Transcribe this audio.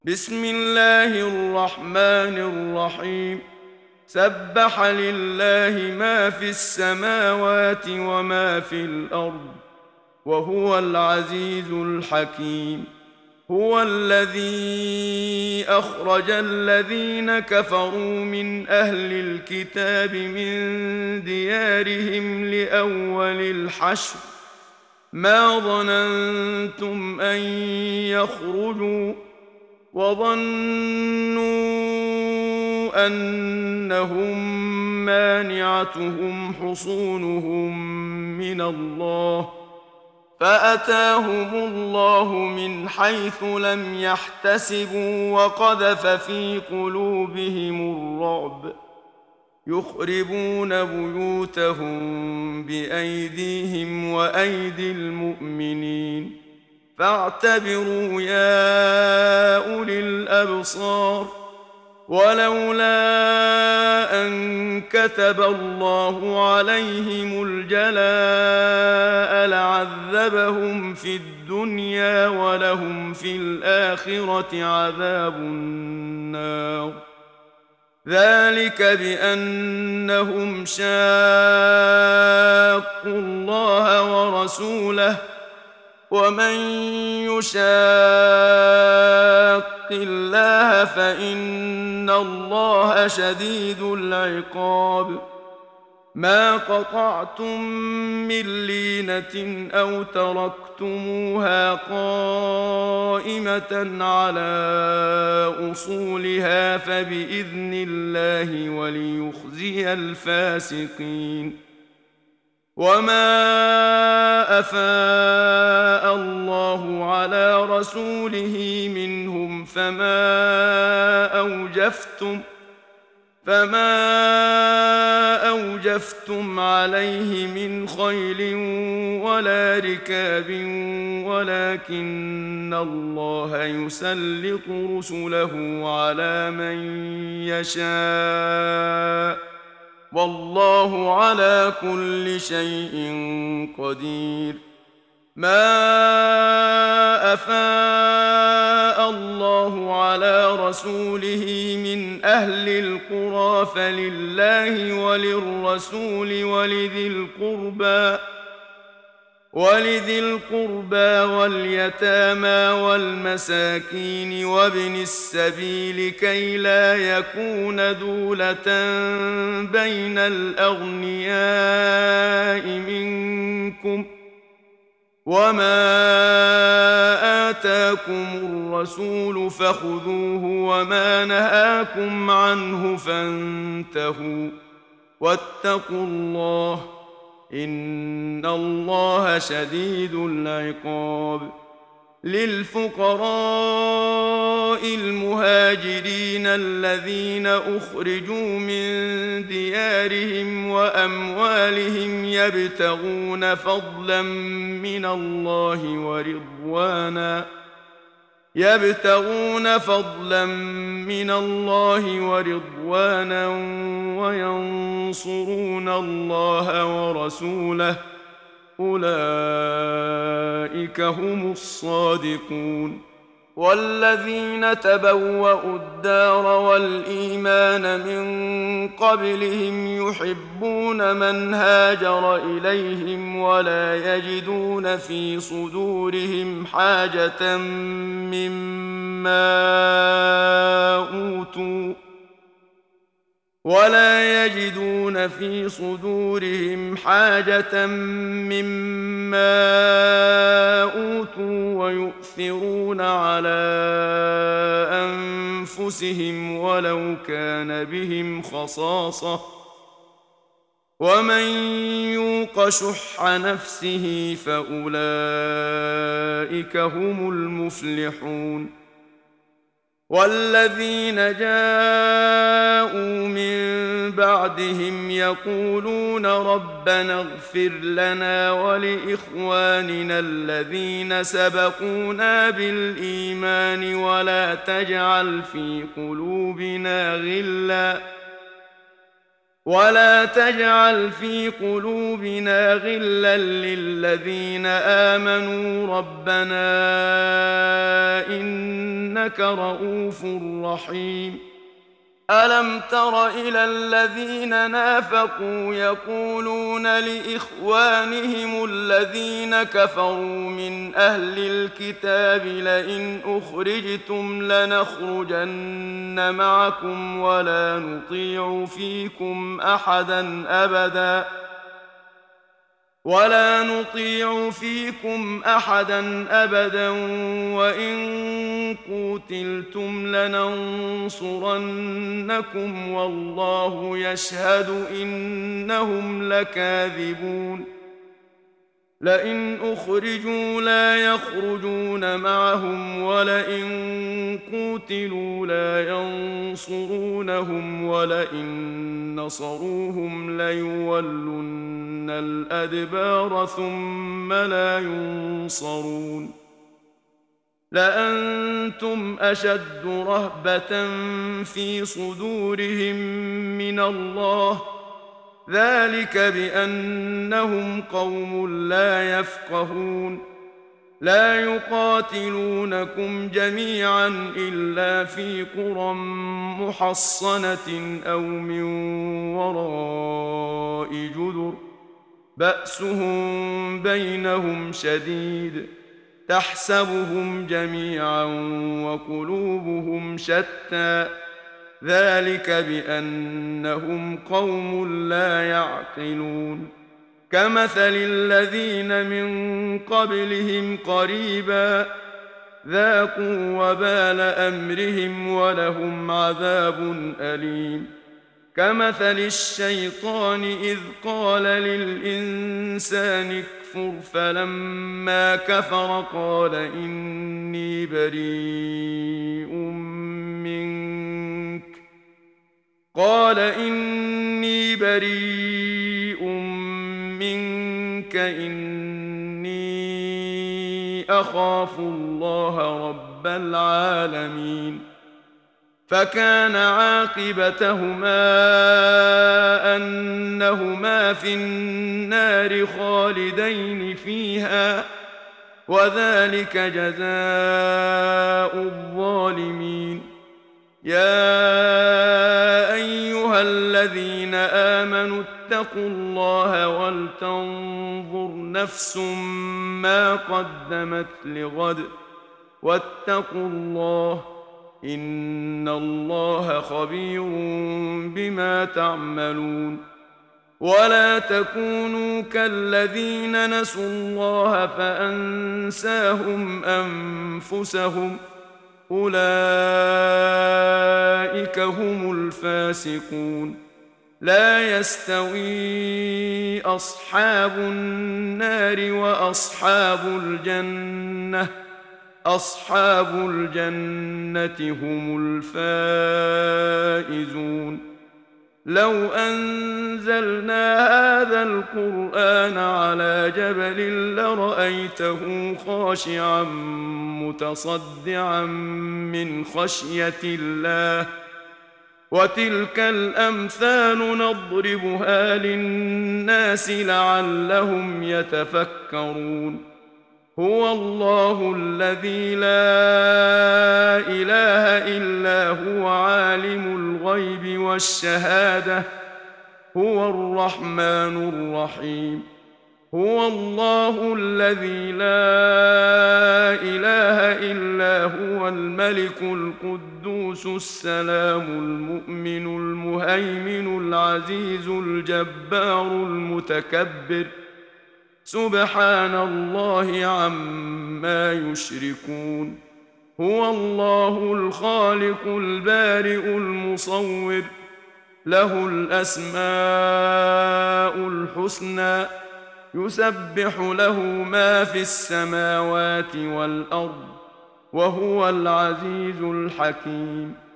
بسم الله الرحمن الرحيم. سبح لله ما في السماوات وما في الأرض، وهو العزيز الحكيم. هو الذي أخرج الذين كفروا من أهل الكتاب من ديارهم لأول الحشر، ما ظننتم أن يخرجوا، وظنوا أنهم مانعتهم حصونهم من الله، فأتاهم الله من حيث لم يحتسبوا وقذف في قلوبهم الرعب، يخربون بيوتهم بأيديهم وأيدي المؤمنين، فاعتبروا يا أولي الأبصار. ولولا أن كتب الله عليهم الجلاء لعذبهم في الدنيا ولهم في الآخرة عذاب النار، ذلك بأنهم شاقوا الله ورسوله، ومن يشاق الله فإن الله شديد العقاب. ما قطعتم من لينة أو تركتموها قائمة على أصولها فبإذن الله وليخزي الفاسقين. وما أفاء الله على رسوله منهم فما أوجفتم عليه من خيل ولا ركاب، ولكن الله يسلط رسله على من يشاء، والله على كل شيء قدير. ما أفاء الله على رسوله من أهل القرى فلله وللرسول ولذي القربى واليتامى والمساكين وابن السبيل كي لا يكون دولة بين الأغنياء منكم، وما آتاكم الرسول فخذوه وما نهاكم عنه فانتهوا، واتقوا الله إن الله شديد العقاب. للفقراء المهاجرين الذين أخرجوا من ديارهم وأموالهم يبتغون فضلا من الله ورضوانا وينصرون الله ورسوله، أولئك هم الصادقون. والذين تبوأوا الدار والإيمان من قبلهم يحبون من هاجر إليهم ولا يجدون في صدورهم حاجة مما أوتوا ويؤثرون على أنفسهم ولو كان بهم خصاصة، ومن يوق شح نفسه فأولئك هم المفلحون. والذين جاءوا من بعدهم يقولون ربنا اغفر لنا ولإخواننا الذين سبقونا بالإيمان ولا تجعل في قلوبنا ولا تجعل في قلوبنا غلا للذين آمنوا ربنا إنك رؤوف رحيم. ألم تر إلى الذين نافقوا يقولون لإخوانهم الذين كفروا من أهل الكتاب لئن أخرجتم لنخرجن معكم ولا نطيع فيكم أحدا أبدا وإن قوتلتم لننصرنكم والله يشهد إنهم لكاذبون. لئن أخرجوا لا يخرجون معهم ولئن قوتلوا لا ينصرونهم ولئن نصروهم ليولن الأدبار ثم لا ينصرون. لأنتم أشد رهبة في صدورهم من الله ذلك بأنهم قوم لا يفقهون. لا يقاتلونكم جميعا إلا في قرى محصنة أو من وراء جدر بأسهم بينهم شديد تحسبهم جميعا وقلوبهم شتى ذلك بأنهم قوم لا يعقلون. كمثل الذين من قبلهم قريبا ذاقوا وبال أمرهم ولهم عذاب أليم. كمثل الشيطان إذ قال للإنسان اكفر فلما كفر إني بريء منك إني أخاف الله رب العالمين. فكان عاقبتهما أنهما في النار خالدين فيها وذلك جزاء الظالمين. يا أيها الذين آمنوا اتقوا الله ولتنظر نفس ما قدمت لغد واتقوا الله إن الله خبير بما تعملون. ولا تكونوا كالذين نسوا الله فأنساهم أنفسهم أولئك هم الفاسقون. لا يستوي أصحاب النار وأصحاب الجنة أصحاب الجنة هم الفائزون. لو أنزلنا هذا القرآن على جبل لرأيته خاشعا متصدعا من خشية الله وتلك الأمثال نضربها للناس لعلهم يتفكرون. هو الله الذي لا إله إلا هو عالم الغيب والشهادة هو الرحمن الرحيم. هو الله الذي لا إله إلا هو الملك القدوس السلام المؤمن المهيمن العزيز الجبار المتكبر سبحان الله عما يشركون. هو الله الخالق البارئ المصور له الأسماء الحسنى يسبح له ما في السماوات والأرض وهو العزيز الحكيم.